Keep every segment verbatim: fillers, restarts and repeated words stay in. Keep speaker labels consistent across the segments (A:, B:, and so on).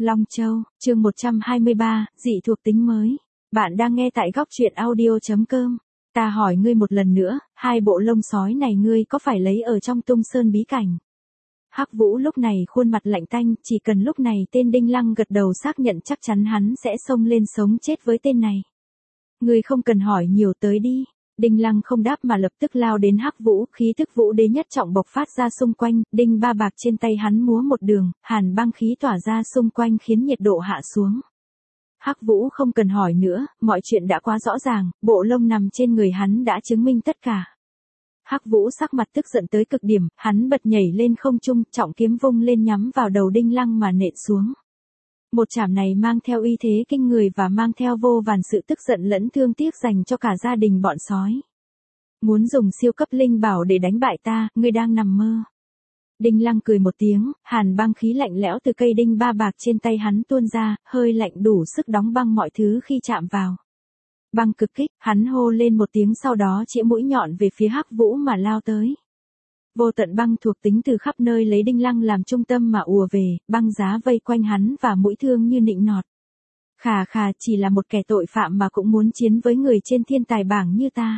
A: Long Châu, chương một trăm hai mươi ba, dị thuộc tính mới. Bạn đang nghe tại góc truyện audio chấm com. Ta hỏi ngươi một lần nữa, hai bộ lông sói này ngươi có phải lấy ở trong Tung Sơn bí cảnh? Hắc Vũ lúc này khuôn mặt lạnh tanh, chỉ cần lúc này tên Đinh Lăng gật đầu xác nhận chắc chắn hắn sẽ xông lên sống chết với tên này. Ngươi không cần hỏi nhiều, tới đi. Đinh Lăng không đáp mà lập tức lao đến Hắc Vũ, khí tức vũ đế nhất trọng bộc phát ra xung quanh, đinh ba bạc trên tay hắn múa một đường, hàn băng khí tỏa ra xung quanh khiến nhiệt độ hạ xuống. Hắc Vũ không cần hỏi nữa, mọi chuyện đã quá rõ ràng, bộ lông nằm trên người hắn đã chứng minh tất cả. Hắc Vũ sắc mặt tức giận tới cực điểm, hắn bật nhảy lên không trung, trọng kiếm vung lên nhắm vào đầu Đinh Lăng mà nện xuống. Một chảm này mang theo uy thế kinh người và mang theo vô vàn sự tức giận lẫn thương tiếc dành cho cả gia đình bọn sói. Muốn dùng siêu cấp linh bảo để đánh bại ta, ngươi đang nằm mơ. Đinh Lăng cười một tiếng, hàn băng khí lạnh lẽo từ cây đinh ba bạc trên tay hắn tuôn ra, hơi lạnh đủ sức đóng băng mọi thứ khi chạm vào. Băng cực kích, hắn hô lên một tiếng sau đó chĩa mũi nhọn về phía Hắc Vũ mà lao tới. Vô tận băng thuộc tính từ khắp nơi lấy Đinh Lăng làm trung tâm mà ùa về, băng giá vây quanh hắn và mũi thương như nịnh nọt. Khà khà, chỉ là một kẻ tội phạm mà cũng muốn chiến với người trên thiên tài bảng như ta.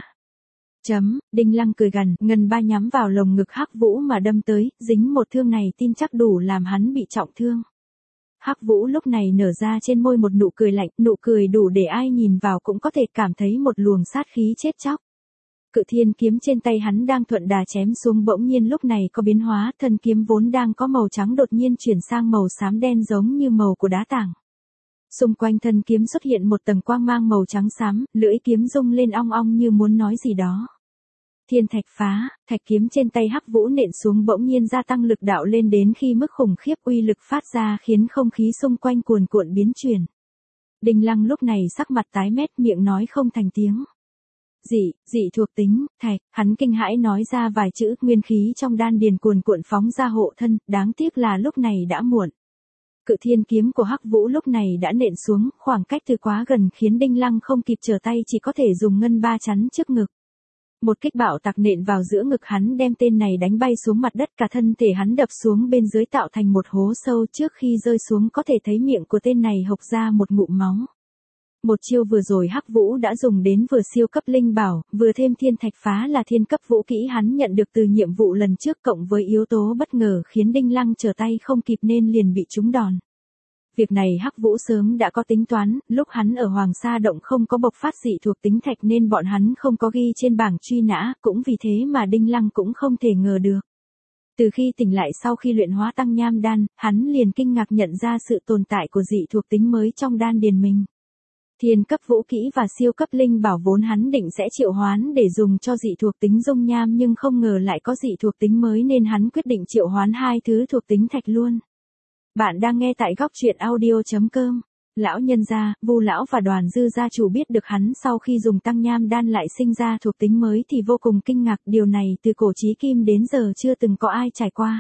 A: Chấm, Đinh Lăng cười gằn, ngân ba nhắm vào lồng ngực Hắc Vũ mà đâm tới, dính một thương này tin chắc đủ làm hắn bị trọng thương. Hắc Vũ lúc này nở ra trên môi một nụ cười lạnh, nụ cười đủ để ai nhìn vào cũng có thể cảm thấy một luồng sát khí chết chóc. Cự thiên kiếm trên tay hắn đang thuận đà chém xuống bỗng nhiên lúc này có biến hóa, thân kiếm vốn đang có màu trắng đột nhiên chuyển sang màu xám đen giống như màu của đá tảng. Xung quanh thân kiếm xuất hiện một tầng quang mang màu trắng xám, lưỡi kiếm rung lên ong ong như muốn nói gì đó. Thiên thạch phá, thạch kiếm trên tay Hắc Vũ nện xuống bỗng nhiên gia tăng lực đạo lên đến khi mức khủng khiếp uy lực phát ra khiến không khí xung quanh cuồn cuộn biến chuyển. Đinh Lăng lúc này sắc mặt tái mét, miệng nói không thành tiếng. Dị, dị thuộc tính, thạch, hắn kinh hãi nói ra vài chữ, nguyên khí trong đan điền cuồn cuộn phóng ra hộ thân, đáng tiếc là lúc này đã muộn. Cự thiên kiếm của Hắc Vũ lúc này đã nện xuống, khoảng cách từ quá gần khiến Đinh Lăng không kịp trở tay chỉ có thể dùng ngân ba chắn trước ngực. Một kích bạo tạc nện vào giữa ngực hắn đem tên này đánh bay xuống mặt đất, cả thân thể hắn đập xuống bên dưới tạo thành một hố sâu, trước khi rơi xuống có thể thấy miệng của tên này hộc ra một ngụm máu. Một chiêu vừa rồi Hắc Vũ đã dùng đến vừa siêu cấp linh bảo, vừa thêm thiên thạch phá là thiên cấp vũ kỹ hắn nhận được từ nhiệm vụ lần trước cộng với yếu tố bất ngờ khiến Đinh Lăng trở tay không kịp nên liền bị trúng đòn. Việc này Hắc Vũ sớm đã có tính toán, lúc hắn ở Hoàng Sa Động không có bộc phát dị thuộc tính thạch nên bọn hắn không có ghi trên bảng truy nã, cũng vì thế mà Đinh Lăng cũng không thể ngờ được. Từ khi tỉnh lại sau khi luyện hóa tăng nham đan, hắn liền kinh ngạc nhận ra sự tồn tại của dị thuộc tính mới trong đan điền mình. Thiên cấp vũ kỹ và siêu cấp linh bảo vốn hắn định sẽ triệu hoán để dùng cho dị thuộc tính dung nham nhưng không ngờ lại có dị thuộc tính mới nên hắn quyết định triệu hoán hai thứ thuộc tính thạch luôn. Bạn đang nghe tại góc truyện audio chấm com. Lão nhân gia, Vu lão và Đoàn Dư gia chủ biết được hắn sau khi dùng tăng nham đan lại sinh ra thuộc tính mới thì vô cùng kinh ngạc, điều này từ cổ chí kim đến giờ chưa từng có ai trải qua.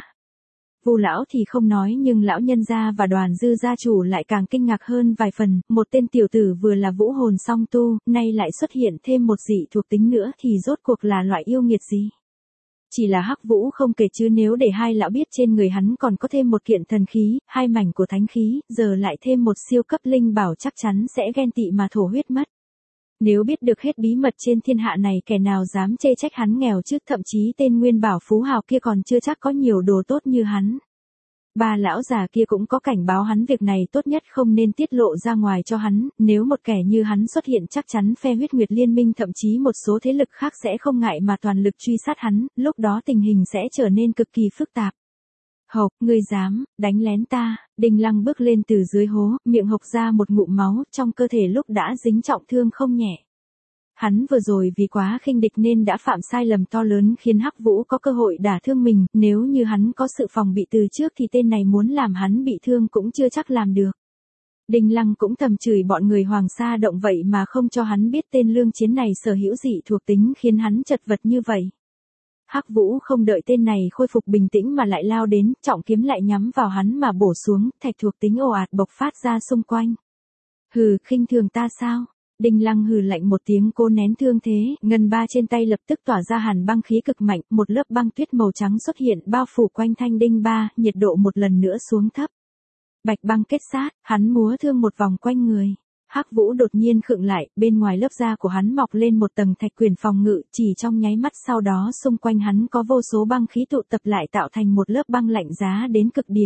A: Vu lão thì không nói nhưng lão nhân gia và Đoàn Dư gia chủ lại càng kinh ngạc hơn vài phần, một tên tiểu tử vừa là vũ hồn song tu, nay lại xuất hiện thêm một dị thuộc tính nữa thì rốt cuộc là loại yêu nghiệt gì? Chỉ là Hắc Vũ không kể chứ nếu để hai lão biết trên người hắn còn có thêm một kiện thần khí, hai mảnh của thánh khí, giờ lại thêm một siêu cấp linh bảo chắc chắn sẽ ghen tị mà thổ huyết mất. Nếu biết được hết bí mật trên thiên hạ này kẻ nào dám chê trách hắn nghèo chứ, thậm chí tên Nguyên Bảo phú hào kia còn chưa chắc có nhiều đồ tốt như hắn. Ba lão già kia cũng có cảnh báo hắn việc này tốt nhất không nên tiết lộ ra ngoài cho hắn, nếu một kẻ như hắn xuất hiện chắc chắn phe huyết nguyệt liên minh thậm chí một số thế lực khác sẽ không ngại mà toàn lực truy sát hắn, lúc đó tình hình sẽ trở nên cực kỳ phức tạp. Hộc, ngươi dám, đánh lén ta, Đinh Lăng bước lên từ dưới hố, miệng hộc ra một ngụm máu, trong cơ thể lúc đã dính trọng thương không nhẹ. Hắn vừa rồi vì quá khinh địch nên đã phạm sai lầm to lớn khiến Hắc Vũ có cơ hội đả thương mình, nếu như hắn có sự phòng bị từ trước thì tên này muốn làm hắn bị thương cũng chưa chắc làm được. Đinh Lăng cũng thầm chửi bọn người Hoàng Sa Động vậy mà không cho hắn biết tên lương chiến này sở hữu dị thuộc tính khiến hắn chật vật như vậy. Hắc Vũ không đợi tên này khôi phục bình tĩnh mà lại lao đến, trọng kiếm lại nhắm vào hắn mà bổ xuống, thạch thuộc tính ồ ạt bộc phát ra xung quanh. Hừ, khinh thường ta sao? Đinh Lăng hừ lạnh một tiếng cố nén thương thế, ngân ba trên tay lập tức tỏa ra hàn băng khí cực mạnh, một lớp băng tuyết màu trắng xuất hiện bao phủ quanh thanh đinh ba, nhiệt độ một lần nữa xuống thấp. Bạch Băng kết sát, hắn múa thương một vòng quanh người. Hắc Vũ đột nhiên khựng lại, bên ngoài lớp da của hắn mọc lên một tầng thạch quyền phòng ngự, chỉ trong nháy mắt sau đó xung quanh hắn có vô số băng khí tụ tập lại tạo thành một lớp băng lạnh giá đến cực điểm.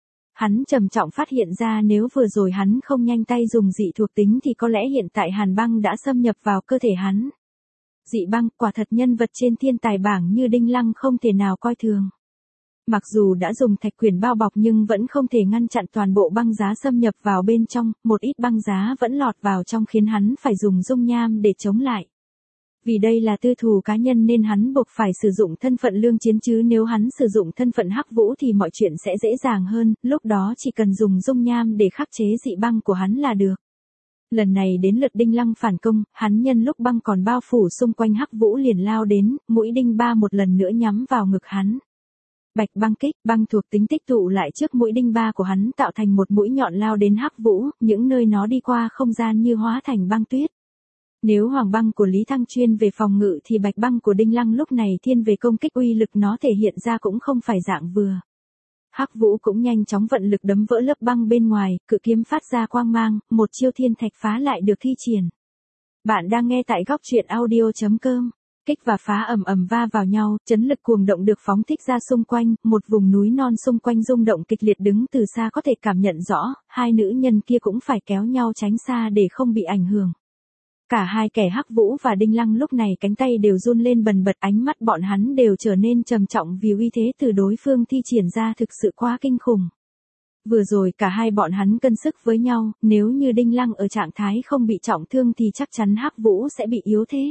A: Hắn trầm trọng phát hiện ra nếu vừa rồi hắn không nhanh tay dùng dị thuộc tính thì có lẽ hiện tại hàn băng đã xâm nhập vào cơ thể hắn. Dị băng, quả thật nhân vật trên thiên tài bảng như Đinh Lăng không thể nào coi thường. Mặc dù đã dùng thạch quyền bao bọc nhưng vẫn không thể ngăn chặn toàn bộ băng giá xâm nhập vào bên trong, một ít băng giá vẫn lọt vào trong khiến hắn phải dùng dung nham để chống lại. Vì đây là tư thù cá nhân nên hắn buộc phải sử dụng thân phận lương chiến, chứ nếu hắn sử dụng thân phận Hắc Vũ thì mọi chuyện sẽ dễ dàng hơn, lúc đó chỉ cần dùng dung nham để khắc chế dị băng của hắn là được. Lần này đến lượt Đinh Lăng phản công, hắn nhân lúc băng còn bao phủ xung quanh Hắc Vũ liền lao đến, mũi đinh ba một lần nữa nhắm vào ngực hắn. Bạch Băng kích, băng thuộc tính tích tụ lại trước mũi đinh ba của hắn tạo thành một mũi nhọn lao đến Hắc Vũ, những nơi nó đi qua không gian như hóa thành băng tuyết. Nếu hoàng băng của Lý Thăng chuyên về phòng ngự thì bạch băng của Đinh Lăng lúc này thiên về công kích, uy lực nó thể hiện ra cũng không phải dạng vừa. Hắc Vũ cũng nhanh chóng vận lực đấm vỡ lớp băng bên ngoài, cự kiếm phát ra quang mang, một chiêu thiên thạch phá lại được thi triển. Bạn đang nghe tại góc truyện audio chấm com. Kích và phá ầm ầm va vào nhau, chấn lực cuồng động được phóng thích ra xung quanh, một vùng núi non xung quanh rung động kịch liệt, đứng từ xa có thể cảm nhận rõ, hai nữ nhân kia cũng phải kéo nhau tránh xa để không bị ảnh hưởng. Cả hai kẻ Hắc Vũ và Đinh Lăng lúc này cánh tay đều run lên bần bật, ánh mắt bọn hắn đều trở nên trầm trọng vì uy thế từ đối phương thi triển ra thực sự quá kinh khủng. Vừa rồi cả hai bọn hắn cân sức với nhau, nếu như Đinh Lăng ở trạng thái không bị trọng thương thì chắc chắn Hắc Vũ sẽ bị yếu thế.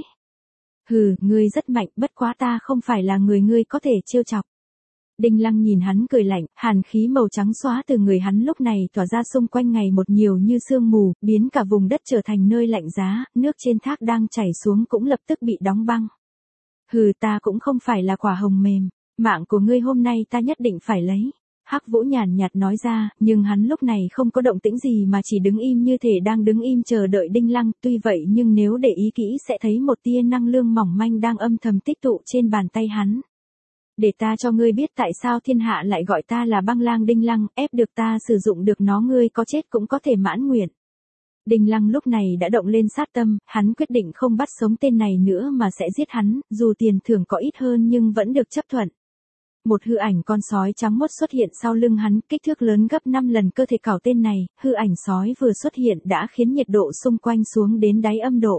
A: Hừ, ngươi rất mạnh, bất quá ta không phải là người ngươi có thể trêu chọc. Đinh Lăng nhìn hắn cười lạnh, hàn khí màu trắng xóa từ người hắn lúc này tỏa ra xung quanh ngày một nhiều như sương mù, biến cả vùng đất trở thành nơi lạnh giá, nước trên thác đang chảy xuống cũng lập tức bị đóng băng. Hừ, ta cũng không phải là quả hồng mềm, mạng của ngươi hôm nay ta nhất định phải lấy. Hắc Vũ nhàn nhạt nói ra, nhưng hắn lúc này không có động tĩnh gì mà chỉ đứng im như thể đang đứng im chờ đợi Đinh Lăng, tuy vậy nhưng nếu để ý kỹ sẽ thấy một tia năng lượng mỏng manh đang âm thầm tích tụ trên bàn tay hắn. Để ta cho ngươi biết tại sao thiên hạ lại gọi ta là băng lang Đinh Lăng, ép được ta sử dụng được nó ngươi có chết cũng có thể mãn nguyện. Đinh Lăng lúc này đã động lên sát tâm, hắn quyết định không bắt sống tên này nữa mà sẽ giết hắn, dù tiền thưởng có ít hơn nhưng vẫn được chấp thuận. Một hư ảnh con sói trắng muốt xuất hiện sau lưng hắn, kích thước lớn gấp năm lần cơ thể cảo tên này, hư ảnh sói vừa xuất hiện đã khiến nhiệt độ xung quanh xuống đến đáy âm độ.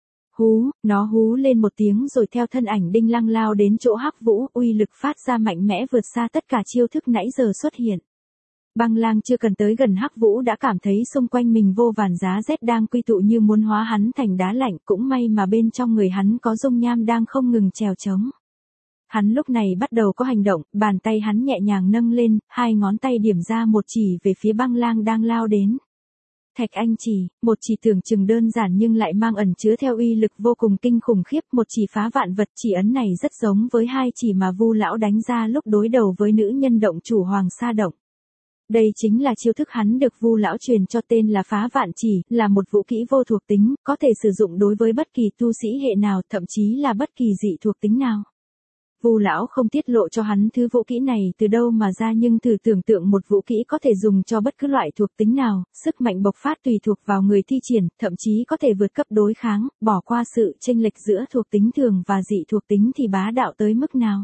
A: Hú, nó hú lên một tiếng rồi theo thân ảnh Đinh Lăng lao đến chỗ Hắc Vũ, uy lực phát ra mạnh mẽ vượt xa tất cả chiêu thức nãy giờ xuất hiện. Băng lang chưa cần tới gần Hắc Vũ đã cảm thấy xung quanh mình vô vàn giá rét đang quy tụ như muốn hóa hắn thành đá lạnh, cũng may mà bên trong người hắn có dung nham đang không ngừng trèo trống. Hắn lúc này bắt đầu có hành động, bàn tay hắn nhẹ nhàng nâng lên, hai ngón tay điểm ra một chỉ về phía băng lang đang lao đến. Thạch Anh chỉ, một chỉ tưởng chừng đơn giản nhưng lại mang ẩn chứa theo uy lực vô cùng kinh khủng khiếp, một chỉ phá vạn vật, chỉ ấn này rất giống với hai chỉ mà Vu lão đánh ra lúc đối đầu với nữ nhân động chủ Hoàng Sa Động. Đây chính là chiêu thức hắn được Vu lão truyền cho tên là phá vạn chỉ, là một vũ kỹ vô thuộc tính, có thể sử dụng đối với bất kỳ tu sĩ hệ nào, thậm chí là bất kỳ dị thuộc tính nào. Vu lão không tiết lộ cho hắn thứ vũ kỹ này từ đâu mà ra, nhưng thử tưởng tượng một vũ kỹ có thể dùng cho bất cứ loại thuộc tính nào, sức mạnh bộc phát tùy thuộc vào người thi triển, thậm chí có thể vượt cấp đối kháng, bỏ qua sự chênh lệch giữa thuộc tính thường và dị thuộc tính thì bá đạo tới mức nào.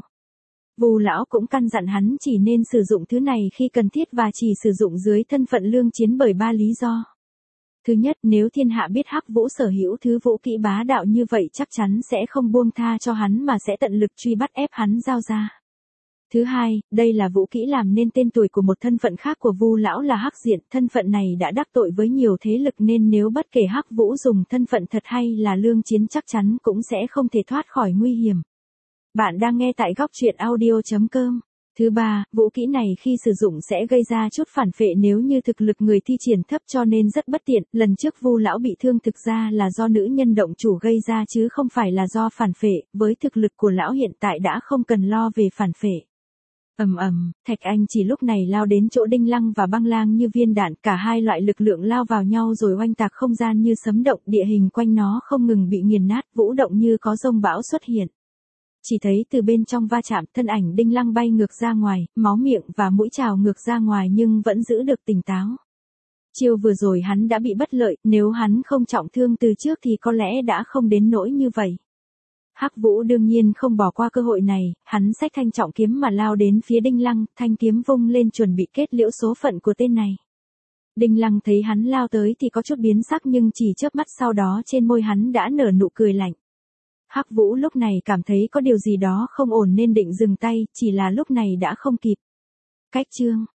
A: Vu lão cũng căn dặn hắn chỉ nên sử dụng thứ này khi cần thiết và chỉ sử dụng dưới thân phận lương chiến bởi ba lý do. Thứ nhất, nếu thiên hạ biết Hắc Vũ sở hữu thứ vũ kỹ bá đạo như vậy chắc chắn sẽ không buông tha cho hắn mà sẽ tận lực truy bắt ép hắn giao ra. Thứ hai, đây là vũ kỹ làm nên tên tuổi của một thân phận khác của Vu lão là Hắc Diện, thân phận này đã đắc tội với nhiều thế lực nên nếu bất kể Hắc Vũ dùng thân phận thật hay là lương chiến chắc chắn cũng sẽ không thể thoát khỏi nguy hiểm. Bạn đang nghe tại góc truyện audio chấm com. Thứ ba, vũ kỹ này khi sử dụng sẽ gây ra chút phản phệ nếu như thực lực người thi triển thấp cho nên rất bất tiện, lần trước Vu lão bị thương thực ra là do nữ nhân động chủ gây ra chứ không phải là do phản phệ, với thực lực của lão hiện tại đã không cần lo về phản phệ. Ầm ầm, Thạch Anh chỉ lúc này lao đến chỗ Đinh Lăng và băng lang như viên đạn, cả hai loại lực lượng lao vào nhau rồi oanh tạc không gian như sấm động, địa hình quanh nó không ngừng bị nghiền nát, vũ động như có dông bão xuất hiện. Chỉ thấy từ bên trong va chạm, thân ảnh Đinh Lăng bay ngược ra ngoài, máu miệng và mũi trào ngược ra ngoài nhưng vẫn giữ được tỉnh táo. Chiêu vừa rồi hắn đã bị bất lợi, nếu hắn không trọng thương từ trước thì có lẽ đã không đến nỗi như vậy. Hắc Vũ đương nhiên không bỏ qua cơ hội này, hắn xách thanh trọng kiếm mà lao đến phía Đinh Lăng, thanh kiếm vung lên chuẩn bị kết liễu số phận của tên này. Đinh Lăng thấy hắn lao tới thì có chút biến sắc nhưng chỉ chớp mắt sau đó trên môi hắn đã nở nụ cười lạnh. Hắc Vũ lúc này cảm thấy có điều gì đó không ổn nên định dừng tay, chỉ là lúc này đã không kịp. Cách chương